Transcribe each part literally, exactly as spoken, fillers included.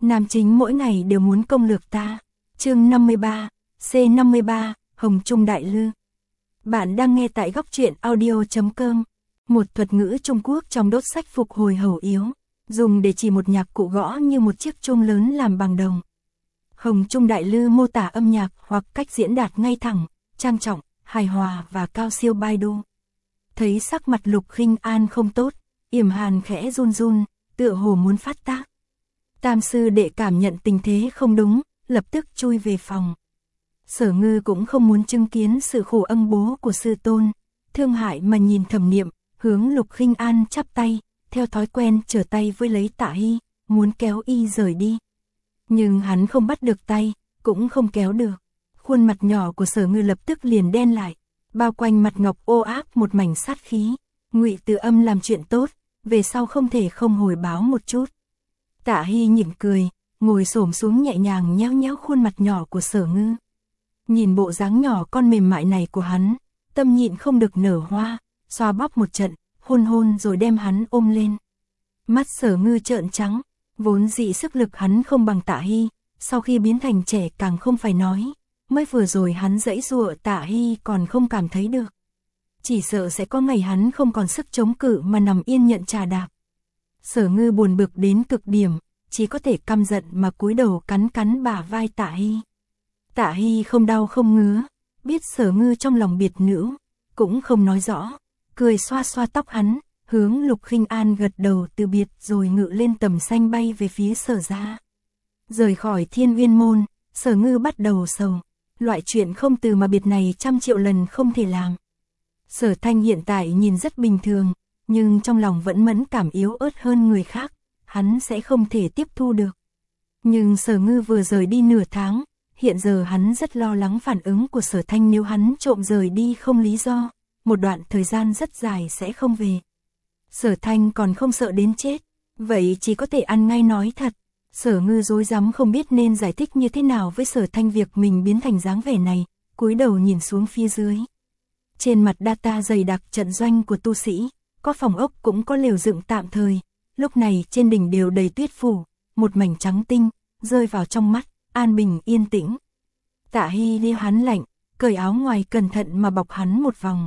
Nam chính mỗi ngày đều muốn công lược ta. Chương năm mươi ba, C năm mươi ba, Hồng Trung Đại Lư. Bạn đang nghe tại góc truyện audio chấm com. Một thuật ngữ Trung Quốc trong đốt sách phục hồi hầu yếu, dùng để chỉ một nhạc cụ gõ như một chiếc chuông lớn làm bằng đồng. Hồng Trung Đại Lư mô tả âm nhạc hoặc cách diễn đạt ngay thẳng, trang trọng, hài hòa và cao siêu Baidu. Thấy sắc mặt Lục Khinh An không tốt, Yểm Hàn khẽ run run, tựa hồ muốn phát tác. Tam sư đệ cảm nhận tình thế không đúng, lập tức chui về phòng. Sở Ngư cũng không muốn chứng kiến sự khổ ân bố của sư tôn, thương hại mà nhìn Thẩm Niệm, hướng Lục Khinh An chắp tay, theo thói quen trở tay với lấy Tạ Hy, muốn kéo y rời đi. Nhưng hắn không bắt được tay, cũng không kéo được. Khuôn mặt nhỏ của Sở Ngư lập tức liền đen lại, bao quanh mặt ngọc ô áp một mảnh sát khí. Ngụy Từ Âm làm chuyện tốt, về sau không thể không hồi báo một chút. Tạ Hy mỉm cười, ngồi xổm xuống nhẹ nhàng nhéo nhéo khuôn mặt nhỏ của Sở Ngư. Nhìn bộ dáng nhỏ con mềm mại này của hắn, tâm nhịn không được nở hoa, xoa bóp một trận, hôn hôn rồi đem hắn ôm lên. Mắt Sở Ngư trợn trắng, vốn dị sức lực hắn không bằng Tạ Hy, sau khi biến thành trẻ càng không phải nói, mới vừa rồi hắn giãy giụa Tạ Hy còn không cảm thấy được. Chỉ sợ sẽ có ngày hắn không còn sức chống cự mà nằm yên nhận trà đạp. Sở Ngư buồn bực đến cực điểm, chỉ có thể căm giận mà cúi đầu cắn cắn bả vai Tạ Hy. Tạ Hy không đau không ngứa, biết Sở Ngư trong lòng biệt nữ, cũng không nói rõ, cười xoa xoa tóc hắn, hướng Lục Khinh An gật đầu từ biệt rồi ngự lên tầm xanh bay về phía Sở gia. Rời khỏi Thiên Uyên môn, Sở Ngư bắt đầu sầu, loại chuyện không từ mà biệt này trăm triệu lần không thể làm. Sở Thanh hiện tại nhìn rất bình thường, nhưng trong lòng vẫn mẫn cảm yếu ớt hơn người khác, hắn sẽ không thể tiếp thu được. Nhưng Sở Ngư vừa rời đi nửa tháng, hiện giờ hắn rất lo lắng phản ứng của Sở Thanh nếu hắn trộm rời đi không lý do, một đoạn thời gian rất dài sẽ không về. Sở Thanh còn không sợ đến chết, vậy chỉ có thể ăn ngay nói thật. Sở Ngư rối rắm không biết nên giải thích như thế nào với Sở Thanh việc mình biến thành dáng vẻ này, cúi đầu nhìn xuống phía dưới. Trên mặt data dày đặc trận doanh của tu sĩ, có phòng ốc cũng có lều dựng tạm thời, lúc này trên đỉnh đều đầy tuyết phủ, một mảnh trắng tinh, rơi vào trong mắt, an bình yên tĩnh. Tạ Hy liếc hắn lạnh, cởi áo ngoài cẩn thận mà bọc hắn một vòng.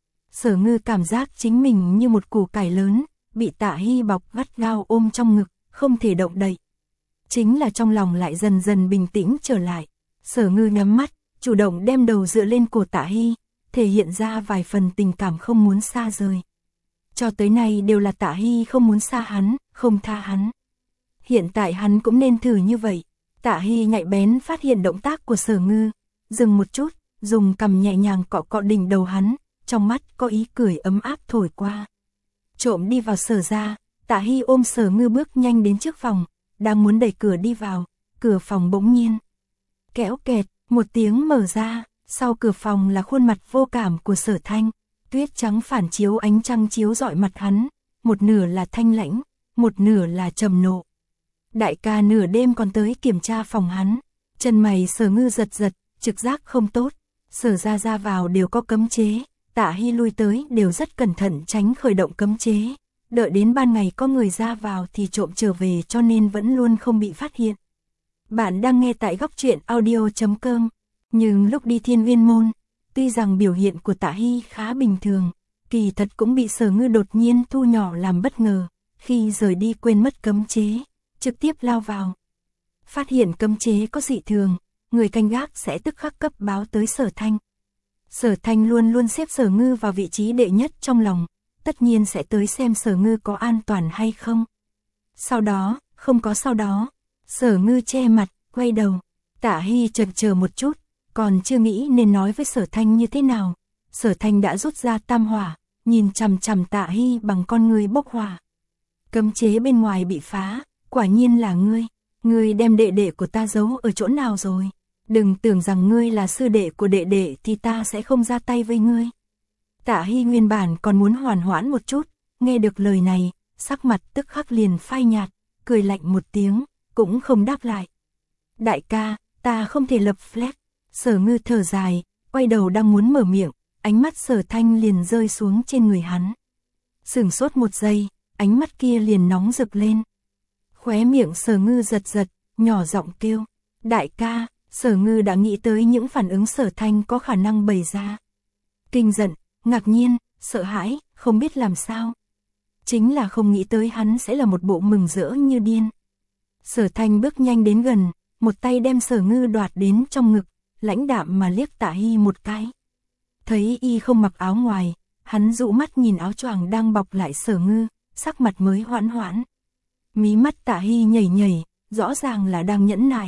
Sở Ngư cảm giác chính mình như một củ cải lớn, bị Tạ Hy bọc gắt gao ôm trong ngực, không thể động đậy. Chính là trong lòng lại dần dần bình tĩnh trở lại. Sở Ngư nhắm mắt, chủ động đem đầu dựa lên cổ Tạ Hy, thể hiện ra vài phần tình cảm không muốn xa rời. Cho tới nay đều là Tạ Hy không muốn xa hắn, không tha hắn. Hiện tại hắn cũng nên thử như vậy. Tạ Hy nhạy bén phát hiện động tác của Sở Ngư, dừng một chút, dùng cằm nhẹ nhàng cọ cọ đỉnh đầu hắn, trong mắt có ý cười ấm áp thổi qua. Trộm đi vào Sở gia, Tạ Hy ôm Sở Ngư bước nhanh đến trước phòng, đang muốn đẩy cửa đi vào, cửa phòng bỗng nhiên kéo kẹt, một tiếng mở ra, sau cửa phòng là khuôn mặt vô cảm của Sở Thanh, tuyết trắng phản chiếu ánh trăng chiếu rọi mặt hắn, một nửa là thanh lãnh, một nửa là trầm nộ. Đại ca nửa đêm còn tới kiểm tra phòng hắn, chân mày Sở Ngư giật giật, trực giác không tốt, Sở gia ra vào đều có cấm chế, Tạ Hy lui tới đều rất cẩn thận tránh khởi động cấm chế, đợi đến ban ngày có người ra vào thì trộm trở về cho nên vẫn luôn không bị phát hiện. Bạn đang nghe tại góc truyện audio chấm com, nhưng lúc đi Thiên Uyên môn, tuy rằng biểu hiện của Tạ Hy khá bình thường, kỳ thật cũng bị Sở Ngư đột nhiên thu nhỏ làm bất ngờ, khi rời đi quên mất cấm chế, trực tiếp lao vào. Phát hiện cấm chế có dị thường, người canh gác sẽ tức khắc cấp báo tới Sở Thanh. Sở Thanh luôn luôn xếp Sở Ngư vào vị trí đệ nhất trong lòng, tất nhiên sẽ tới xem Sở Ngư có an toàn hay không. Sau đó, không có sau đó, Sở Ngư che mặt, quay đầu, Tạ Hy chần chờ một chút, còn chưa nghĩ nên nói với Sở Thanh như thế nào. Sở Thanh đã rút ra tam hỏa, nhìn chằm chằm Tạ Hy bằng con người bốc hỏa. Cấm chế bên ngoài bị phá, quả nhiên là ngươi, ngươi đem đệ đệ của ta giấu ở chỗ nào rồi? Đừng tưởng rằng ngươi là sư đệ của đệ đệ thì ta sẽ không ra tay với ngươi. Tạ Hy nguyên bản còn muốn hoàn hoãn một chút, nghe được lời này, sắc mặt tức khắc liền phai nhạt, cười lạnh một tiếng, cũng không đáp lại. Đại ca, ta không thể lập flag. Sở Ngư thở dài, quay đầu đang muốn mở miệng, ánh mắt Sở Thanh liền rơi xuống trên người hắn. Sửng sốt một giây, ánh mắt kia liền nóng rực lên. Khóe miệng Sở Ngư giật giật, nhỏ giọng kêu, đại ca. Sở Ngư đã nghĩ tới những phản ứng Sở Thanh có khả năng bày ra. Kinh giận, ngạc nhiên, sợ hãi, không biết làm sao. Chính là không nghĩ tới hắn sẽ là một bộ mừng rỡ như điên. Sở Thanh bước nhanh đến gần, một tay đem Sở Ngư đoạt đến trong ngực, lãnh đạm mà liếc Tạ Hy một cái. Thấy y không mặc áo ngoài, hắn dụ mắt nhìn áo choàng đang bọc lại Sở Ngư, sắc mặt mới hoãn hoãn. Mí mắt Tạ Hy nhảy nhảy, rõ ràng là đang nhẫn nại.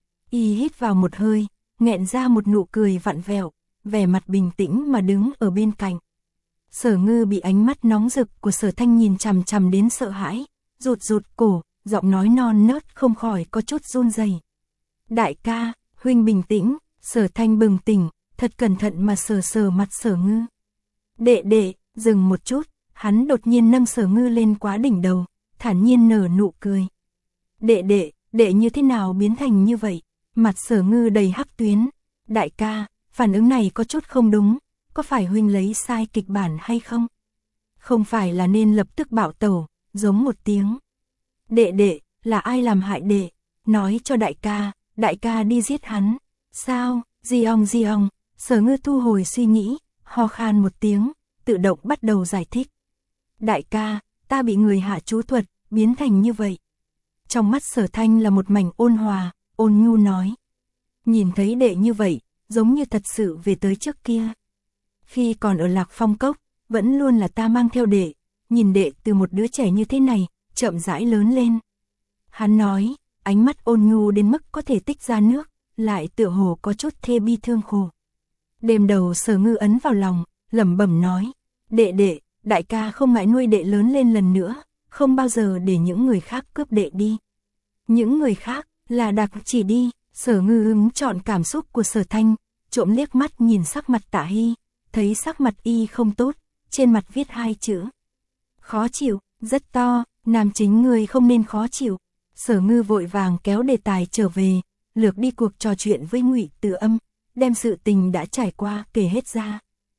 Y hít vào một hơi, nghẹn ra một nụ cười vặn vẹo, vẻ mặt bình tĩnh mà đứng ở bên cạnh. Sở Ngư bị ánh mắt nóng rực của Sở Thanh nhìn chằm chằm đến sợ hãi, rụt rụt cổ, giọng nói non nớt không khỏi có chút run rẩy. Đại ca, huynh bình tĩnh. Sở Thanh bừng tỉnh, thật cẩn thận mà sờ sờ mặt Sở Ngư. Đệ đệ, dừng một chút, hắn đột nhiên nâng Sở Ngư lên quá đỉnh đầu, thản nhiên nở nụ cười. Đệ đệ, đệ như thế nào biến thành như vậy? Mặt Sở Ngư đầy hắc tuyến. Đại ca, phản ứng này có chút không đúng, có phải huynh lấy sai kịch bản hay không? Không phải là nên lập tức bạo tẩu, giống một tiếng. Đệ đệ, là ai làm hại đệ? Nói cho đại ca, đại ca đi giết hắn. Sao, di ong di ong, Sở Ngư thu hồi suy nghĩ, ho khan một tiếng, tự động bắt đầu giải thích. Đại ca, ta bị người hạ chú thuật, biến thành như vậy. Trong mắt Sở Thanh là một mảnh ôn hòa, ôn nhu nói. Nhìn thấy đệ như vậy, giống như thật sự về tới trước kia. Khi còn ở Lạc Phong Cốc, vẫn luôn là ta mang theo đệ, nhìn đệ từ một đứa trẻ như thế này, chậm rãi lớn lên. Hắn nói, ánh mắt ôn nhu đến mức có thể tích ra nước, lại tựa hồ có chút thê bi thương khổ. Đêm đầu Sở Ngư ấn vào lòng, lẩm bẩm nói, đệ đệ, đại ca không ngại nuôi đệ lớn lên lần nữa, không bao giờ để những người khác cướp đệ đi. Những người khác, là Đạc Chỉ đi. Sở Ngư hứng chọn cảm xúc của Sở Thanh, trộm liếc mắt nhìn sắc mặt Tạ Hy, thấy sắc mặt y không tốt, trên mặt viết hai chữ. Khó chịu, rất to, nam chính người không nên khó chịu. Sở Ngư vội vàng kéo đề tài trở về, lược đi cuộc trò chuyện với Ngụy Từ Âm, đem sự tình đã trải qua kể hết ra.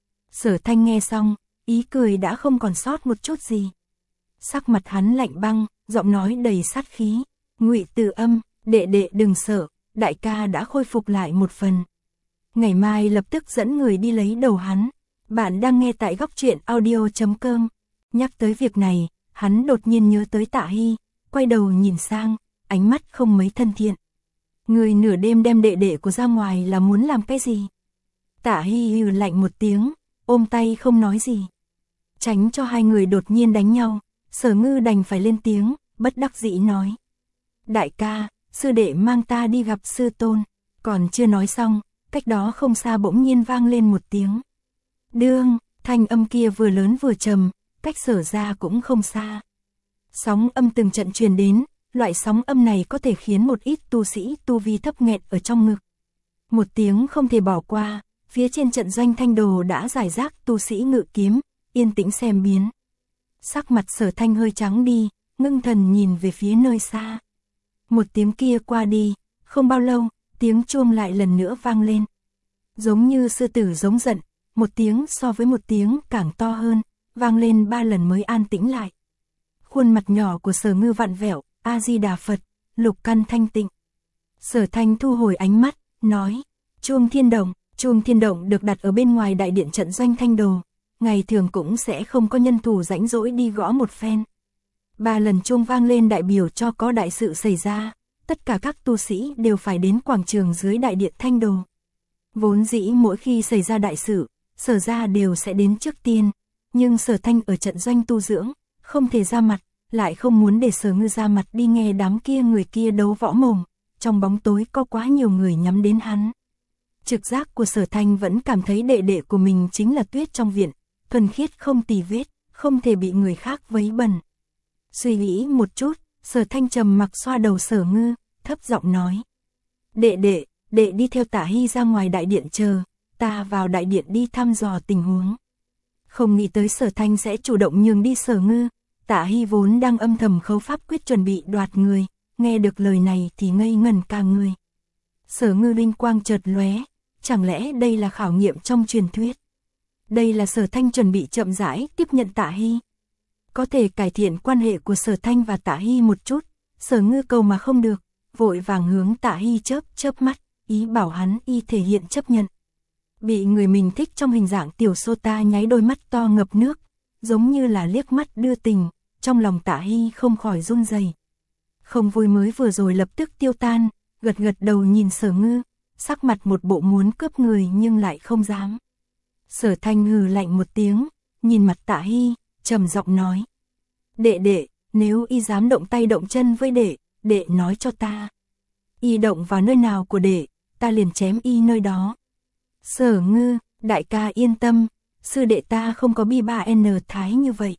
Sở Thanh nghe xong, ý cười đã không còn sót một chút gì. Sắc mặt hắn lạnh băng, giọng nói đầy sát khí. Ngụy Từ Âm, đệ đệ đừng sợ, đại ca đã khôi phục lại một phần. Ngày mai lập tức dẫn người đi lấy đầu hắn. Bạn đang nghe tại góc truyện audio chấm com. Nhắc tới việc này, hắn đột nhiên nhớ tới Tạ Hy, quay đầu nhìn sang, ánh mắt không mấy thân thiện. Người nửa đêm đem đệ đệ của ra ngoài là muốn làm cái gì? Tạ Hy hừ lạnh một tiếng, ôm tay không nói gì. Tránh cho hai người đột nhiên đánh nhau, Sở Ngư đành phải lên tiếng, bất đắc dĩ nói. Đại ca, sư đệ mang ta đi gặp sư tôn. Còn chưa nói xong, cách đó không xa bỗng nhiên vang lên một tiếng. Đương, thanh âm kia vừa lớn vừa trầm, cách Sở ra cũng không xa. Sóng âm từng trận truyền đến, loại sóng âm này có thể khiến một ít tu sĩ tu vi thấp nghẹt ở trong ngực. Một tiếng không thể bỏ qua, phía trên trận doanh Thanh Đồ đã giải rác tu sĩ ngự kiếm, yên tĩnh xem biến. Sắc mặt Sở Thanh hơi trắng đi, ngưng thần nhìn về phía nơi xa. Một tiếng kia qua đi, không bao lâu, tiếng chuông lại lần nữa vang lên. Giống như sư tử giống giận, một tiếng so với một tiếng càng to hơn, vang lên ba lần mới an tĩnh lại. Khuôn mặt nhỏ của Sở Ngư vặn vẹo, A Di Đà Phật, lục căn thanh tịnh. Sở Thanh thu hồi ánh mắt, nói, chuông thiên động, chuông thiên động được đặt ở bên ngoài đại điện trận doanh Thanh Đồ, ngày thường cũng sẽ không có nhân thủ rãnh rỗi đi gõ một phen. Ba lần chuông vang lên đại biểu cho có đại sự xảy ra, tất cả các tu sĩ đều phải đến quảng trường dưới đại điện Thanh Đồ. Vốn dĩ mỗi khi xảy ra đại sự, Sở ra đều sẽ đến trước tiên, nhưng Sở Thanh ở trận doanh tu dưỡng, không thể ra mặt, lại không muốn để Sở Ngư ra mặt đi nghe đám kia người kia đấu võ mồm, trong bóng tối có quá nhiều người nhắm đến hắn. Trực giác của Sở Thanh vẫn cảm thấy đệ đệ của mình chính là tuyết trong viện, thuần khiết không tì vết, không thể bị người khác vấy bẩn. Suy nghĩ một chút, Sở Thanh trầm mặc xoa đầu Sở Ngư, thấp giọng nói. Đệ đệ, đệ đi theo Tạ Hy ra ngoài đại điện chờ, ta vào đại điện đi thăm dò tình huống. Không nghĩ tới Sở Thanh sẽ chủ động nhường đi Sở Ngư, Tạ Hy vốn đang âm thầm khấu pháp quyết chuẩn bị đoạt người, nghe được lời này thì ngây ngẩn cả người. Sở Ngư linh quang chợt lóe, chẳng lẽ đây là khảo nghiệm trong truyền thuyết? Đây là Sở Thanh chuẩn bị chậm rãi tiếp nhận Tạ Hy. Có thể cải thiện quan hệ của Sở Thanh và Tạ Hy một chút, Sở Ngư cầu mà không được, vội vàng hướng Tạ Hy chớp chớp mắt, ý bảo hắn y thể hiện chấp nhận. Bị người mình thích trong hình dạng tiểu Sota nháy đôi mắt to ngập nước, giống như là liếc mắt đưa tình, trong lòng Tạ Hy không khỏi run rẩy. Không vui mới vừa rồi lập tức tiêu tan, gật gật đầu nhìn Sở Ngư, sắc mặt một bộ muốn cướp người nhưng lại không dám. Sở Thanh hừ lạnh một tiếng, nhìn mặt Tạ Hy, trầm giọng nói: "Đệ đệ, nếu y dám động tay động chân với đệ, đệ nói cho ta. Y động vào nơi nào của đệ, ta liền chém y nơi đó." "Sở Ngư, đại ca yên tâm, sư đệ ta không có bi ba N thái như vậy."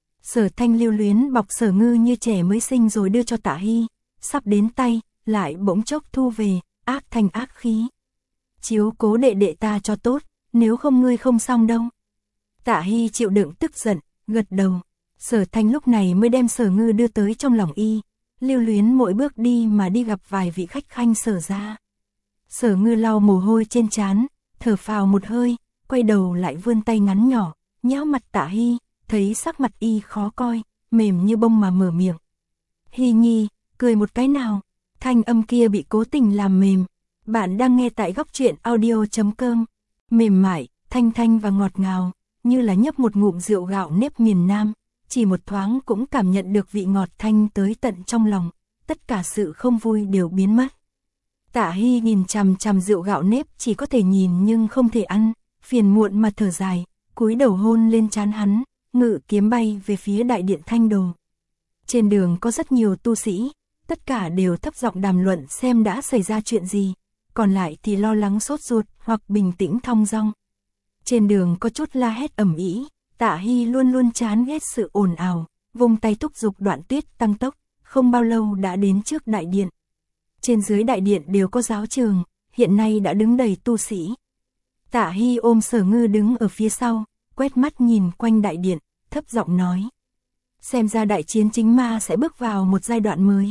Sở Thanh lưu luyến bọc Sở Ngư như trẻ mới sinh rồi đưa cho Tạ Hy, sắp đến tay, lại bỗng chốc thu về, ác thành ác khí. "Chiếu cố đệ đệ ta cho tốt, nếu không ngươi không xong đâu." Tạ Hy chịu đựng tức giận, gật đầu. Sở Thanh lúc này mới đem Sở Ngư đưa tới trong lòng y, lưu luyến mỗi bước đi mà đi gặp vài vị khách khanh Sở gia. Sở Ngư lau mồ hôi trên trán, thở phào một hơi, quay đầu lại vươn tay ngắn nhỏ, nhéo mặt Tạ Hy, thấy sắc mặt y khó coi, mềm như bông mà mở miệng: "Hy nhi, cười một cái nào." Thanh âm kia bị cố tình làm mềm. Bạn đang nghe tại góc truyện audio chấm com. Mềm mại, thanh thanh và ngọt ngào, như là nhấp một ngụm rượu gạo nếp miền Nam, chỉ một thoáng cũng cảm nhận được vị ngọt thanh tới tận trong lòng, tất cả sự không vui đều biến mất. Tạ Hy nhìn chằm chằm rượu gạo nếp, chỉ có thể nhìn nhưng không thể ăn, phiền muộn mà thở dài, cúi đầu hôn lên trán hắn, ngự kiếm bay về phía đại điện Thanh Đồ. Trên đường có rất nhiều tu sĩ, tất cả đều thấp giọng đàm luận xem đã xảy ra chuyện gì, còn lại thì lo lắng sốt ruột hoặc bình tĩnh thong dong. Trên đường có chút la hét ầm ĩ, Tạ Hy luôn luôn chán ghét sự ồn ào, vung tay thúc giục Đoạn Tuyết tăng tốc, không bao lâu đã đến trước đại điện. Trên dưới đại điện đều có giáo trường, hiện nay đã đứng đầy tu sĩ. Tạ Hy ôm Sở Ngư đứng ở phía sau, quét mắt nhìn quanh đại điện, thấp giọng nói: "Xem ra đại chiến chính ma sẽ bước vào một giai đoạn mới."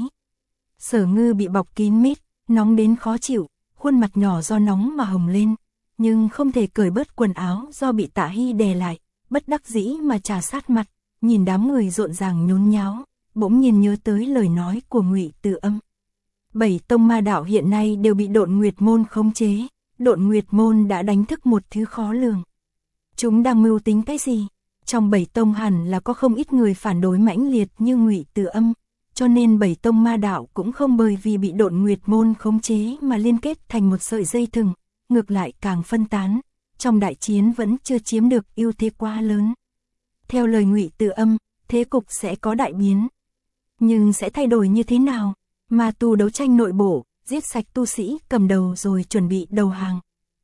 Sở Ngư bị bọc kín mít, nóng đến khó chịu, khuôn mặt nhỏ do nóng mà hồng lên, nhưng không thể cởi bớt quần áo do bị Tạ Hy đè lại, bất đắc dĩ mà trà sát mặt, nhìn đám người rộn ràng nhốn nháo, bỗng nhiên nhớ tới lời nói của Ngụy Từ Âm. Bảy tông ma đạo hiện nay đều bị Độn Nguyệt môn khống chế, Độn Nguyệt môn đã đánh thức một thứ khó lường. Chúng đang mưu tính cái gì? Trong bảy tông hẳn là có không ít người phản đối mãnh liệt như Ngụy Từ Âm, cho nên bảy tông ma đạo cũng không bởi vì bị Độn Nguyệt môn khống chế mà liên kết thành một sợi dây thừng, ngược lại càng phân tán, trong đại chiến vẫn chưa chiếm được ưu thế quá lớn. Theo lời Ngụy Từ Âm, thế cục sẽ có đại biến. Nhưng sẽ thay đổi như thế nào? Ma tu đấu tranh nội bộ, giết sạch tu sĩ cầm đầu rồi chuẩn bị đầu hàng.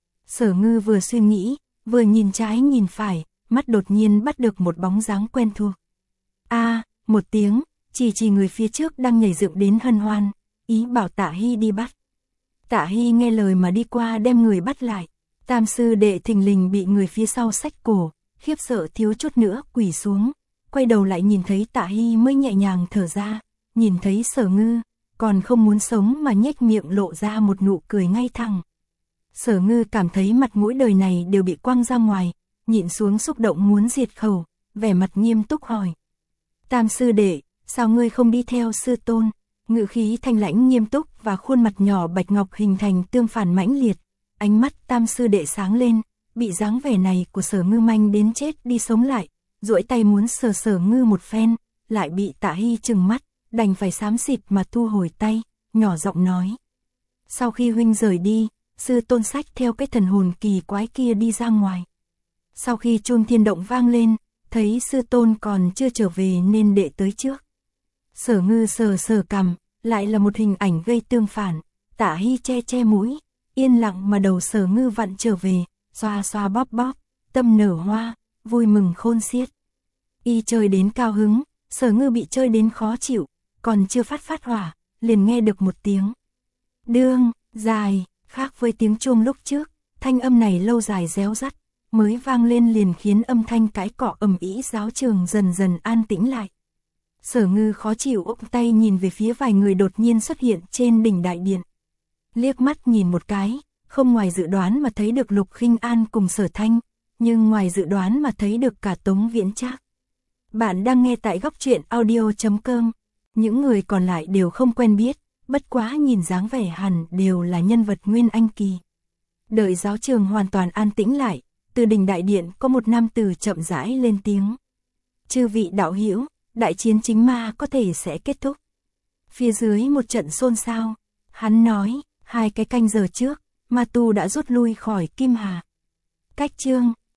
Sở Ngư vừa suy nghĩ, vừa nhìn trái nhìn phải, mắt đột nhiên bắt được một bóng dáng quen thuộc. A, một tiếng, chỉ chỉ người phía trước đang nhảy dựng đến hân hoan, ý bảo Tạ Hy đi bắt. Tạ Hy nghe lời mà đi qua đem người bắt lại. Tam sư đệ thình lình bị người phía sau xách cổ, khiếp sợ thiếu chút nữa quỳ xuống, quay đầu lại nhìn thấy Tạ Hy mới nhẹ nhàng thở ra, nhìn thấy Sở Ngư, còn không muốn sống mà nhếch miệng lộ ra một nụ cười ngay thẳng. Sở Ngư cảm thấy mặt mũi đời này đều bị quăng ra ngoài, nhịn xuống xúc động muốn diệt khẩu, vẻ mặt nghiêm túc hỏi: "Tam sư đệ, sao ngươi không đi theo sư tôn?" Ngữ khí thanh lãnh nghiêm túc và khuôn mặt nhỏ bạch ngọc hình thành tương phản mãnh liệt. Ánh mắt Tam sư đệ sáng lên, bị dáng vẻ này của Sở Ngư manh đến chết đi sống lại, duỗi tay muốn sờ Sở Ngư một phen, lại bị Tạ Hy trừng mắt, đành phải xám xịt mà thu hồi tay, nhỏ giọng nói: "Sau khi huynh rời đi, sư tôn sách theo cái thần hồn kỳ quái kia đi ra ngoài. Sau khi chuông thiên động vang lên, thấy sư tôn còn chưa trở về nên đệ tới trước." Sở Ngư sờ sờ cằm, lại là một hình ảnh gây tương phản. Tạ Hy che che mũi, yên lặng mà đầu Sở Ngư vặn trở về, xoa xoa bóp bóp, tâm nở hoa, vui mừng khôn xiết. Y chơi đến cao hứng, Sở Ngư bị chơi đến khó chịu, còn chưa phát phát hỏa, liền nghe được một tiếng đương, dài, khác với tiếng chuông lúc trước, thanh âm này lâu dài réo rắt, mới vang lên liền khiến âm thanh cái cọ ầm ĩ giáo trường dần dần an tĩnh lại. Sở Ngư khó chịu ôm tay nhìn về phía vài người đột nhiên xuất hiện trên đỉnh đại điện. Liếc mắt nhìn một cái, không ngoài dự đoán mà thấy được Lục Khinh An cùng Sở Thanh, nhưng ngoài dự đoán mà thấy được cả Tống Viễn Trác. Bạn đang nghe tại góc truyện audio chấm com. Những người còn lại đều không quen biết, bất quá nhìn dáng vẻ hẳn đều là nhân vật nguyên anh kỳ. Đợi giáo trường hoàn toàn an tĩnh lại, từ đình đại điện có một nam tử chậm rãi lên tiếng. Chư vị đạo hữu, đại chiến chính ma có thể sẽ kết thúc. Phía dưới một trận xôn xao, hắn nói, hai cái canh giờ trước, ma tu đã rút lui khỏi Kim Hà. Cách chương